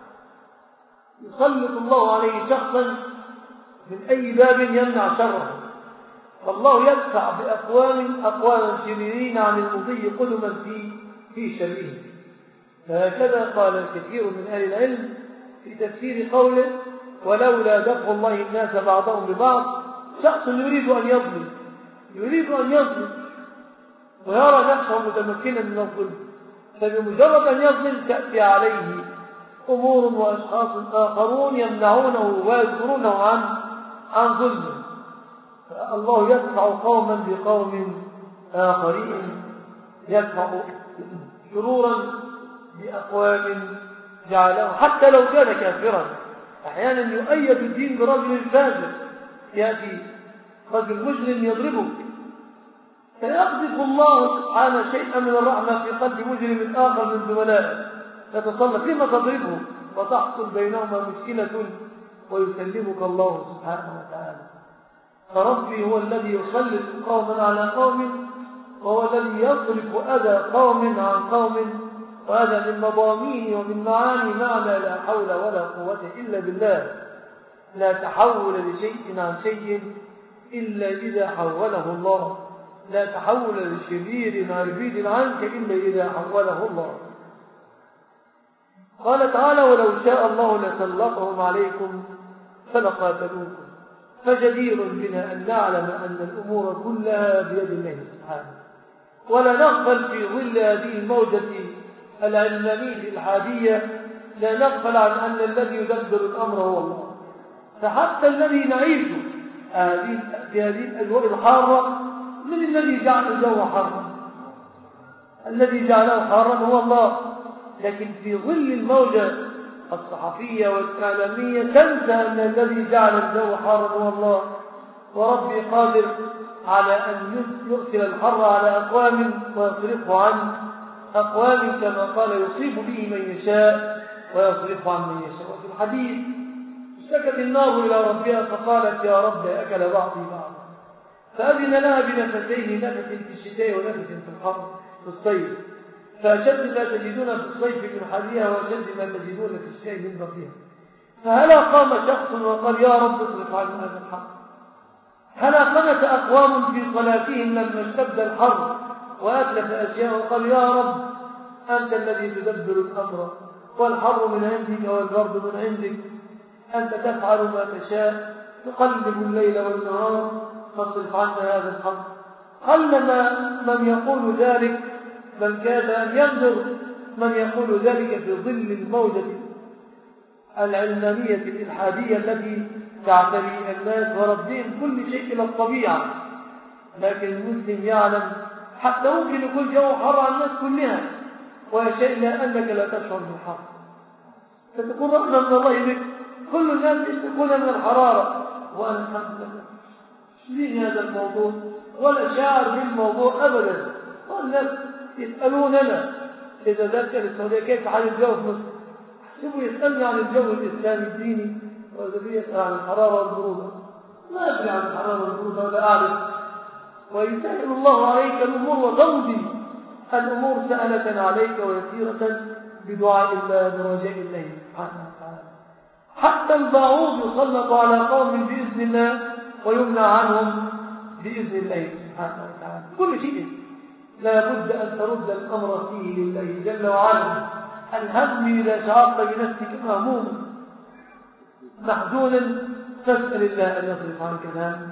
يسلط الله عليه شخصا من أي باب يمنع شره، فالله يدفع أقواما شريرين عن المضي قدما في شرهم. فهكذا قال الكثير من أهل العلم في تفسير قوله: ولولا دفع الله الناس بعضهم ببعض. شخص يريد أن يظلم ويرى نفسه متمكنا من الظلم، فبمجرد أن يظلم تأتي عليه أمور وأشخاص آخرون يمنعونه ويذكرونه عن ظلمه، فالله يدفع قوما بقوم آخرين، يدفع شرورا بأقوام جعله حتى لو كان كافرا. أحيانا يؤيد الدين برجل فاجر، يأتي رجل مجرم يضربه، فيقذف الله سبحانه شيئا من الرحمة في قلب مجرم آخر من زملائه، يتصلى فيما تضربه وتحصل بينهما مشكلة ويسلمك الله سبحانه وتعالى. فربي هو الذي يسلط قوما على قوم، وهو الذي يصرف أذى قوم عن قوم، وهذا من مضامين ومن معاني معنى لا حول ولا قوة إلا بالله. لا تحول لشيء عن شيء إلا إذا حوله الله، لا تحول لشرير عربيد عنك إلا إذا حوله الله. قال تعالى: ولو شاء الله لسلطهم عليكم فلقاتلوكم. فجدير بنا أن نعلم أن الأمور كلها بيد الله سبحانه، ولا نغفل في ظل هذه الموجة العلمانية الحادية، لا نغفل عن أن الذي يدبر الأمر هو الله. فحتى الذي نعيشه في هذه الأجواء الحارة من الذي جعل الجو حرا؟ الذي جعله حرا هو الله. لكن في ظل الموجة الصحفية والإعلامية تنسى أن الذي جعل الجو حارا هو الله. وربي قادر على أن يرسل الحر على أقوام ويصرفه عن أقوام، كما قال يصيب به من يشاء ويصرفه عن من يشاء. وفي الحديث اشتكت النار إلى ربها فقالت يا رب أكل بعضي بعضا، فأذن لها بنفسين، نفس في الشتاء ونفس في الحر في الصيف، فأشد ما تجدون في الصيف من حرها وأشد ما تجدون في الشتاء من بردها. فهلا قام شخص وقال يا رب اصرف عنا هذا الحر؟ هلا قنت أقوام في صلاتهم لما اشتد الحر وأتلف أشياء وقال يا رب أنت الذي تدبر الأمر، والحر من عندك والبرد من عندك، أنت تفعل ما تشاء، تقلب الليل والنهار، فاصرف عنا هذا الحر. قلما من يقول ذلك، بل كاد أن ينظر من يقول ذلك في ظل الموجة العلمانية الإلحادية التي تعتري الناس وردهم كل شيء إلى الطبيعة. لكن المسلم يعلم حتى ممكن يكون جو حر على الناس كلها ويشاء إلا أنك لا تشعر بالحر، فتكون رحمة من الله بك. كل الناس يشتكون من الحرارة وأنا الحمد لله شلين هذا الموضوع ولا شاعر بالموضوع أبدا. والناس يسألوننا إذا ذلك السعودية كيف حال الجو في مصر، شوفوا يسألني عن الجو الإسلامي الديني وإذا بيسأل عن الحرارة والبرودة، ما أدري عن الحرارة والبرودة ولا أعرف. ويسهل الله عليك الأمور وتمضي الأمور سهلة عليك ويسيرة بدعاء الله برجاء الله سبحانه وتعالى. حتى البعوض يسلط على قوم بإذن الله ويمنع عنهم بإذن الله سبحانه وتعالى. كل شيء لا بد أن ترد الأمر فيه لله جل وعلا. الهم إذا شعرت بنفسك مهموما محزونا فاسأل الله أن يصرف عنك الهم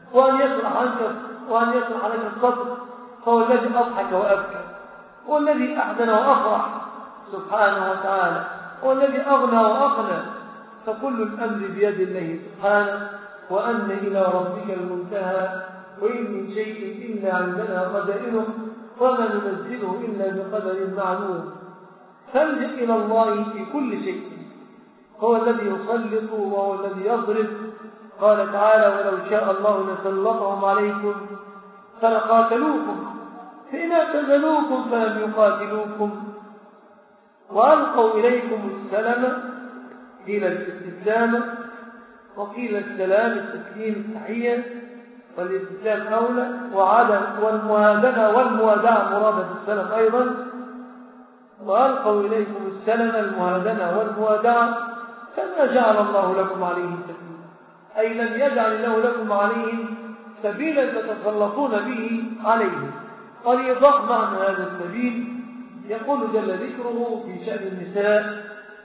وأن يصرف عنك الصبر، فهو الذي أضحك وأبكى، هو الذي أحزن وأفرح سبحانه وتعالى، هو الذي أغنى وأقنى. فكل الأمر بيد الله سبحانه، وأن إلى ربك المنتهى، وإن من شيء إلا عندنا قدائره وما ننزله إلا بقدر معلوم. فالجأ إلى الله في كل شيء، هو الذي يسلط وهو الذي يضرب. قال تعالى ولو شاء الله لسلطهم عليكم فلقاتلوكم فإن اعتزلوكم فلم يقاتلوكم وألقوا إليكم السلام، قيل الاستسلام وقيل السلام التسليم التحية، والاستسلام أولى، والموادنة والموادعة مرادة السلام أيضا. وألقوا إليكم السلام الموادنة والموادعة، فما جعل الله لكم عليهم سبيلا، أي لم يجعل الله لكم عليهم سبيلا تتسلطون به عليهم. قد يضع معنى هذا السبيل يقول جل ذكره في شأن النساء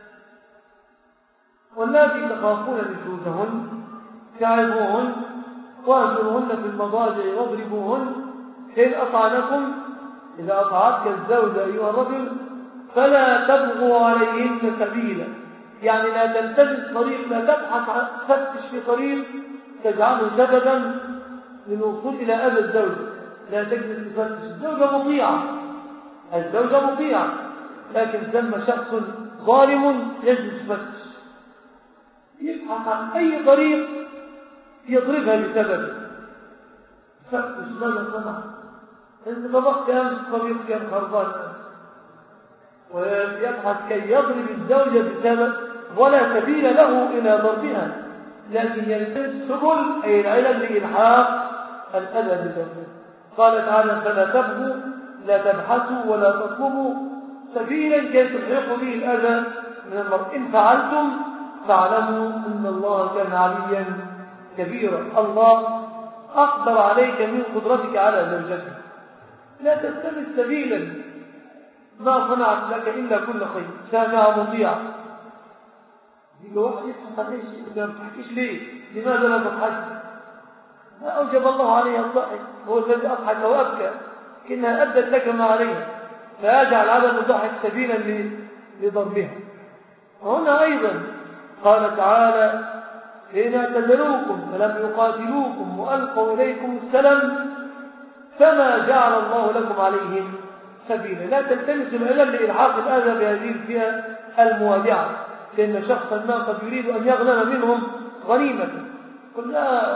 واللاتي تخافون نشوزهن فاعظوهن واهجروهن في المضاجع واضربوهن فإن أطعنكم، إذا أطعتك الزوجة أيها الرجل فلا تبغوا عليهن سبيلا، يعني لا تلتمس طريق، لا تبحث تفتش في طريق تجعله سببا للوصول إلى أذى الزوجة، لا تجلس تفتش. الزوجة مطيعة لكن ثم شخص ظالم يجلس يفتش، يبحث عن أي طريق يضربها لسبب. فتش ماذا صنع؟ انت طبقت أمس طريق كان خربان ويبحث كي يضرب الزوجة بسبب ولا سبيل له إلى ضربها، لكن يلتمس سبل أي العلم لإلحاق الأذى بذنبه. قال تعالى فلا تبغوا، لا تبحثوا ولا تطلبوا سبيلا كي تلحقوا به الأذى من المرء، إن فعلتم فاعلموا أن الله كان عليا كبيرا. الله أقدر عليك من قدرتك على زوجتك، لا تستمد سبيلا ما صنعت لك إلا كل خير، سامعة مطيعة. يجي واحد يبحث عن ايش؟ ما بتحكيش ليه؟ لماذا لا تضحك؟ ما أوجب الله عليها الضحك، هو الذي أضحك وأبكى، إنها أدت لك ما عليها، فيجعل عدم الضحك سبيلا لضربها. وهنا أيضا قال تعالى إن اعتزلوكم فلم يقاتلوكم وألقوا إليكم السلام فما جعل الله لكم عليهم سبيلا. لا تلتمسوا العلل لإلحاق الأذى بهذه الفئة الموادعة، لأن شخصا ما قد يريد أن يغنم منهم غنيمة، قل لا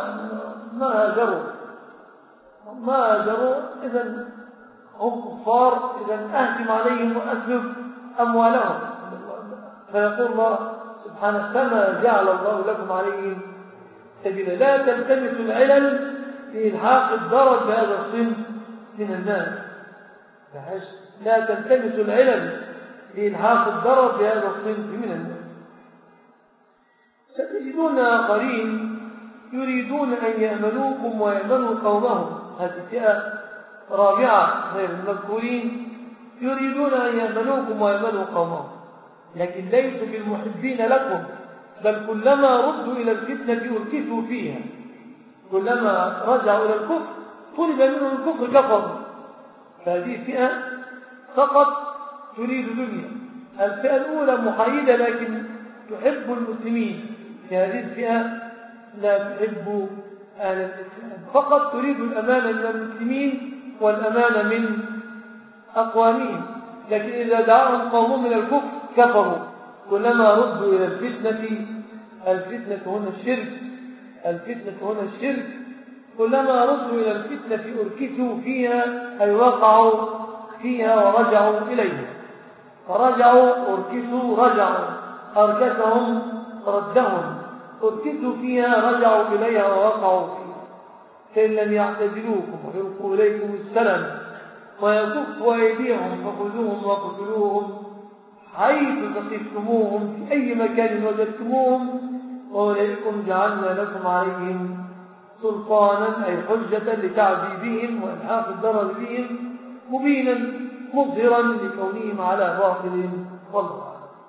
ما هاجروا إذن هم كفار، إذن أهجم عليهم وأسلب أموالهم. فيقول الله سبحانه فما جعل الله لكم عليهم سبيلا. لا تلتمسوا العلل لإلحاق الضرر بهذا الصنف من الناس. لا تلتمسوا العلل لإلحاق الضرر بهذا الصنف من الناس. ستجدون آخرين يريدون أن يأمنوكم ويأمنوا قومهم، هذه فئة رابعة غير المذكورين، يريدون أن يأمنوكم ويأمنوا قومهم، لكن ليسوا بالمحبين لكم، بل كلما ردوا إلى الفتنة أركسوا فيها، كلما رجعوا إلى الكفر طلب منهم الكفر كفروا. فهذه فئة فقط تريد دنيا. الفئة الأولى محايدة لكن تحب المسلمين، في هذه الفئة لا تحب أهل الإسلام، فقط تريد الأمان من المسلمين والأمان من أقوامهم، لكن إذا دعاهم قوم من الكفر كفروا. كلما ردوا إلى الفتنة هنا الشرك، كلما ردوا إلى الفتنة أركسوا فيها، أي وقعوا فيها ورجعوا إليها. فرجعوا أركسوا رجعوا، أركسهم ردهم، أركسوا فيها رجعوا إليها ووقعوا فيها. فإن لم يعتزلوكم ويلقوا إليكم السلام ويكفوا أيديهم فخذوهم وقتلوهم حيث ثقفتموهم في أي مكان وجدتموهم، وأولئكم جعلنا لكم عليهم سلطانا، أي حجة لتعذيبهم وإلحاق الضرر بهم، مبينا مظهرا لكونهم على باطل والله.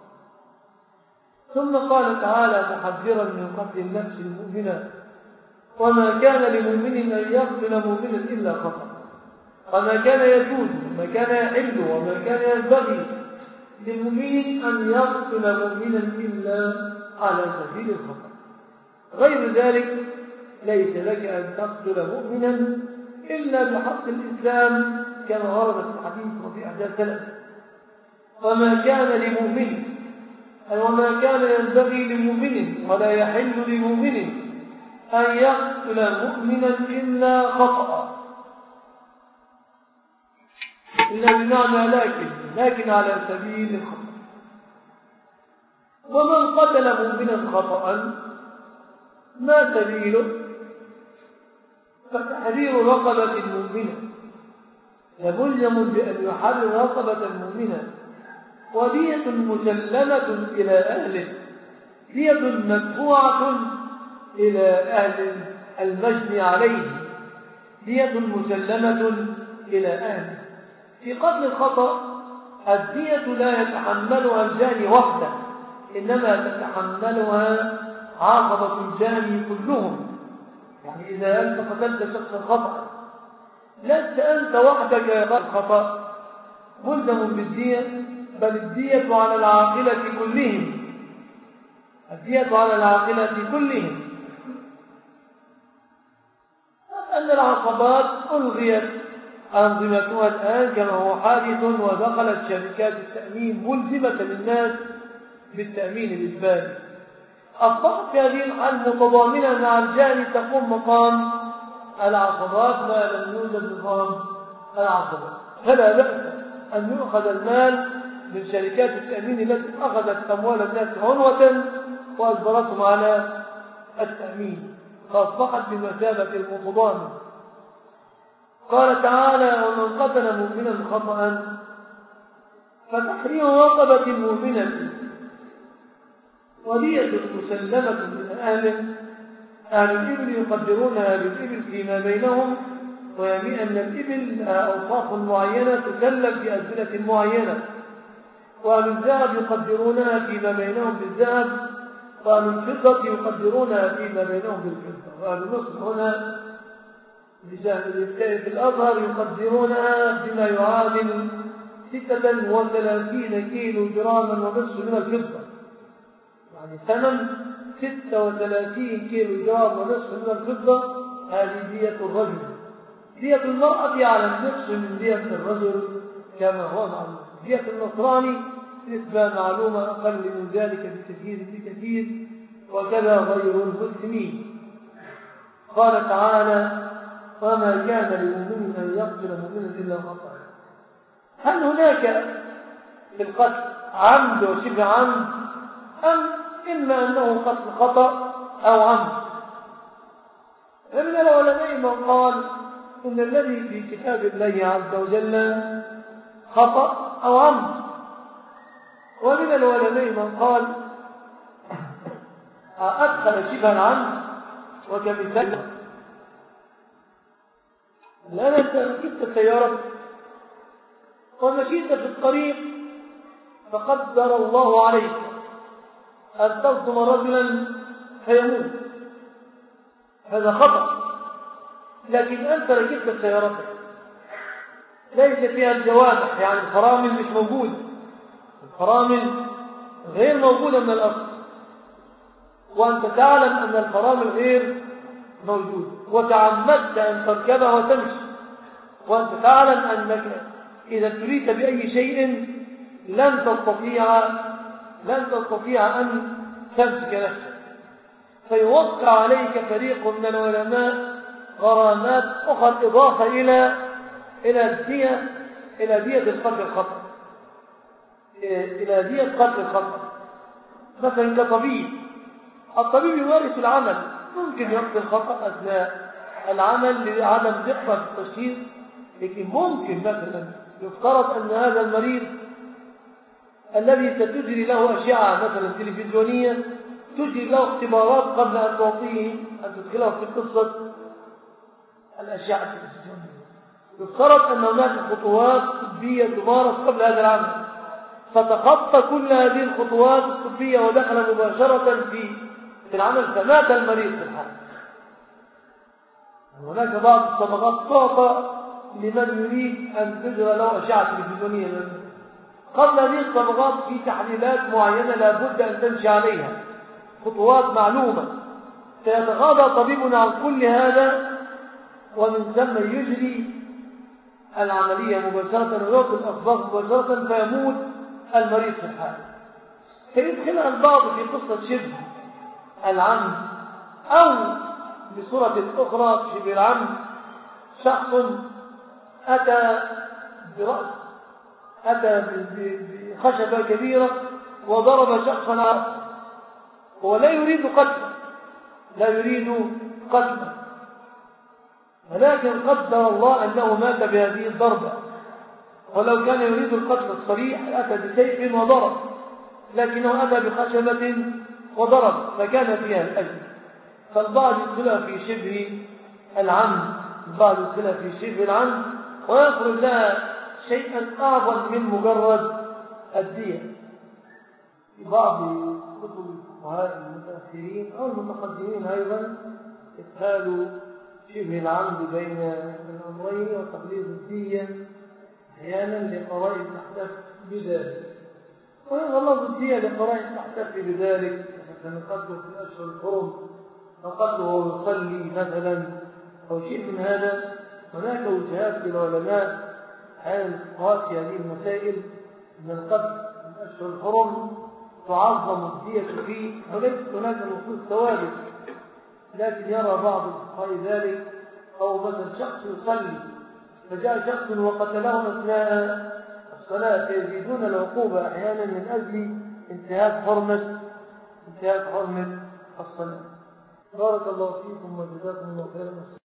ثم قال تعالى محذرا من قتل النفس المؤمنة: وما كان لمؤمن أن يقتل مؤمنا إلا خطأ، وما كان يجوز وما كان يحل وما كان ينبغي للمؤمن أن يقتل مؤمنا إلا على سبيل الخطأ، غير ذلك ليس لك أن تقتل مؤمنا إلا بحق الإسلام كما ورد في الحديث وفي أحداث السلف. وما كان لمؤمن، أي وما كان ينبغي لمؤمن ولا يحل لمؤمن أن يقتل مؤمنا إلا خطأ، إلا بمعنى لكن على سبيل الخطأ. ومن قتل مؤمنا خطأ ما سبيله؟ فتحرير رقبة مؤمنة، ملزم بأن يحرر رقبة مؤمنة، ودية مسلمة إلى أهله، دية مدفوعة إلى أهل المجني عليه، دية مسلمة إلى أهله. في قتل الخطأ الدية لا يتحملها الجاني وحده، إنما تتحملها عاقبة الجاني كلهم. يعني إذا أنت قتلت شخصا خطأ لست أنت وحدك يا الخطأ ملزم بالدية، بل الدية على العاقلة كلهم، الدية على العاقلة كلهم. أن العقبات ألغيت أنظمتها الآن كما هو حادث، ودخلت شركات التأمين ملزمة للناس بالتأمين بالبال. أصبحت في هذه الحال متضامنة مع الجاني تقوم مقام العقبات ما لم يوجد نظام العقبات. فلا بأس أن يؤخذ المال من شركات التأمين التي أخذت أموال الناس عنوة وأجبرتهم على التأمين، فأصبحت بمثابة المتضامن. قال تعالى: ومن قتل مؤمنا خطأ فتحرير رقبة مؤمنة، ودية مسلمة من أهل الإبل يقدرونها بالإبل فيما بينهم، ويبيع أن الإبل لها أوصاف معينة تسلم في أزمنة معينة، وأهل الذهب يقدرونها فيما بينهم بالذهب، وأهل الفضة يقدرونها فيما بينهم بالفضة، وأهل النصر هنا في الأظهر يقدرونها بما يعادل 36 كيلو جراما ونصف من الفضة، يعني ثمن 36 كيلو جرام ونصف من الفضة. هذه دية الرجل دية المرأة على النصف من دية الرجل كما هو معلوم. دية النصراني نسبة معلومة أقل من ذلك بكثير وكذا غير المسلمين. قال تعالى: وما كان لمؤمن أن يقتل مؤمنا إلا خطأ. هل هناك في القتل عمد وشبه عمد، أم إما أنه قتل خطأ أو عمد؟ فمن العلماء من قال إن الذي في كتاب الله عز وجل خطأ أو عمد، ومن العلماء من قال أدخل شبه العمد. وكمثال الآن أنت ركبت سيارة ومشيت في الطريق فقدر الله عليك أن تصدم رجلا فيموت، هذا خطأ. لكن أنت ركبت سيارتك ليس فيها الجوامح، يعني الفرامل مش موجود، الفرامل غير موجودة من الأصل، وأنت تعلم أن الفرامل غير موجودة وتعمدت أن تركبها وتمشي، وأنت تعلم أنك إذا ابتليت بأي شيء لن تستطيع أن تمسك نفسك، فيوقع عليك فريق من العلماء غرامات أخرى إضافة إلى دية القتل الخطأ، إلى دية قتل الخطأ. مثلا كطبيب، الطبيب يمارس العمل، ممكن يقتل خطأ أثناء العمل لعدم دقة في التشخيص، لكن ممكن مثلا يفترض أن هذا المريض الذي ستجري له أشعة مثلا تلفزيونية، تجري له اختبارات قبل أن تعطيه أن تدخله في قصة الأشعة التلفزيونية، يفترض أن هناك خطوات طبية تمارس قبل هذا العمل، فتخطى كل هذه الخطوات الطبية ودخل مباشرة في العمل فمات المريض في الحال. هناك بعض الصبغات تعطى لمن يريد أن تجرى له أشعة تلفزيونية، قبل هذه الصبغات في تحليلات معينة لا بد أن تمشي عليها، خطوات معلومة، سيتغاضى طبيبنا عن كل هذا ومن ثم يجري العملية مباشرة ويعطي الأصباغ مباشرة فيموت المريض في الحال. فيدخلها البعض في قصة شبه العمد، أو بصورة أخرى شبه العمد، شخص أتى بخشبة كبيرة وضرب شخصا هو لا يريد قتله، ولكن قدر الله أنه مات بهذه الضربة، ولو كان يريد القتل الصريح أتى بسيف وضرب، لكنه أتى بخشبة وضرب فكان فيها الأجر. فالبعض يدخلها في شبه العمد، البعض يدخلها في شبه العمد ويخرج لها شيئا أعظم من مجرد الدية. في بعض كتب الفقهاء المتأخرين أو المتقدمين أيضا إدخال شبه العمد بين الأمرين وتقليد الدية أحيانا لقرائن تحتف بذلك، ويغلظ الدية لقرائن تحتف بذلك، مثلا قتله في الأشهر الحرم أو قتله وهو يصلي مثلا أو شيء من هذا. هناك وجهات للعلماء أحيانا الفقهاء في هذه المسائل أن القتل في الأشهر الحرم تعظم الدية فيه، وليست هناك نصوص ثوابت، لكن يرى بعض الفقهاء ذلك. أو مثلا شخص يصلي فجاء شخص وقتله أثناء الصلاة، فيزيدون العقوبة أحيانا من أجل انتهاك حرمة الصلاة. بارك الله فيكم وجزاكم الله خيرا.